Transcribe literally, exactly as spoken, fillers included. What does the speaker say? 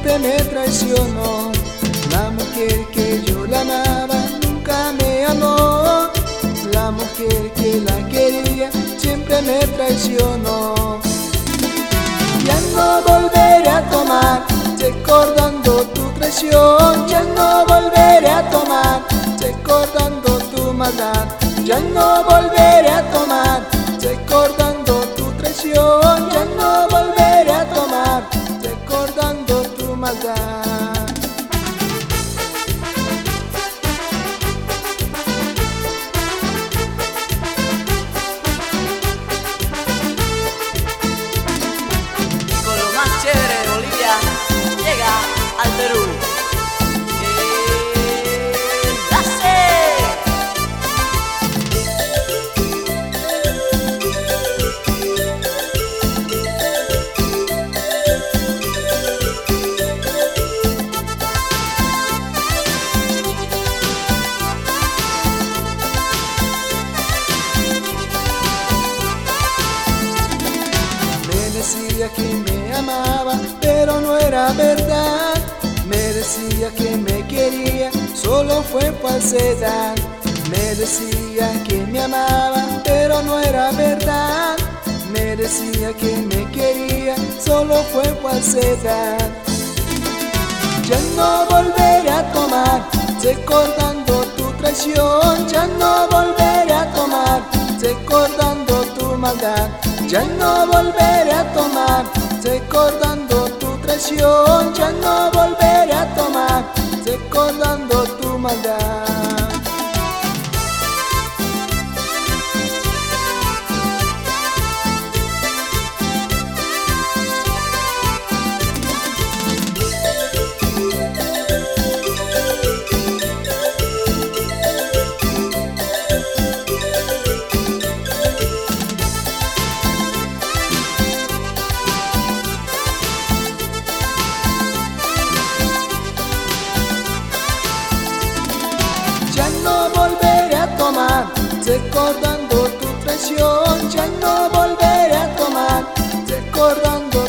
siempre me traicionó. La mujer que yo la amaba nunca me amó. La mujer que la quería siempre me traicionó. Ya no volveré a tomar, recordando tu traición. Ya no volveré a tomar, recordando tu maldad. Ya no volveré a tomar, recordando tu traición. Ya no volveré a tomar, recordando tu maldad. Al Perú. Me decía que me amaba, pero no era verdad. Me decía que me quería, solo fue falsedad. Me decía que me amaba, pero no era verdad. Me decía que me quería, solo fue falsedad. Ya no volveré a tomar, recordando tu traición. Ya no volveré a tomar, recordando tu maldad. Ya no volveré a tomar, recordando tu traición. Ya no volveré a tomar, recordando tu maldad. Ya no volveré a tomar, recordando tu traición. Ya no volveré a tomar, recordando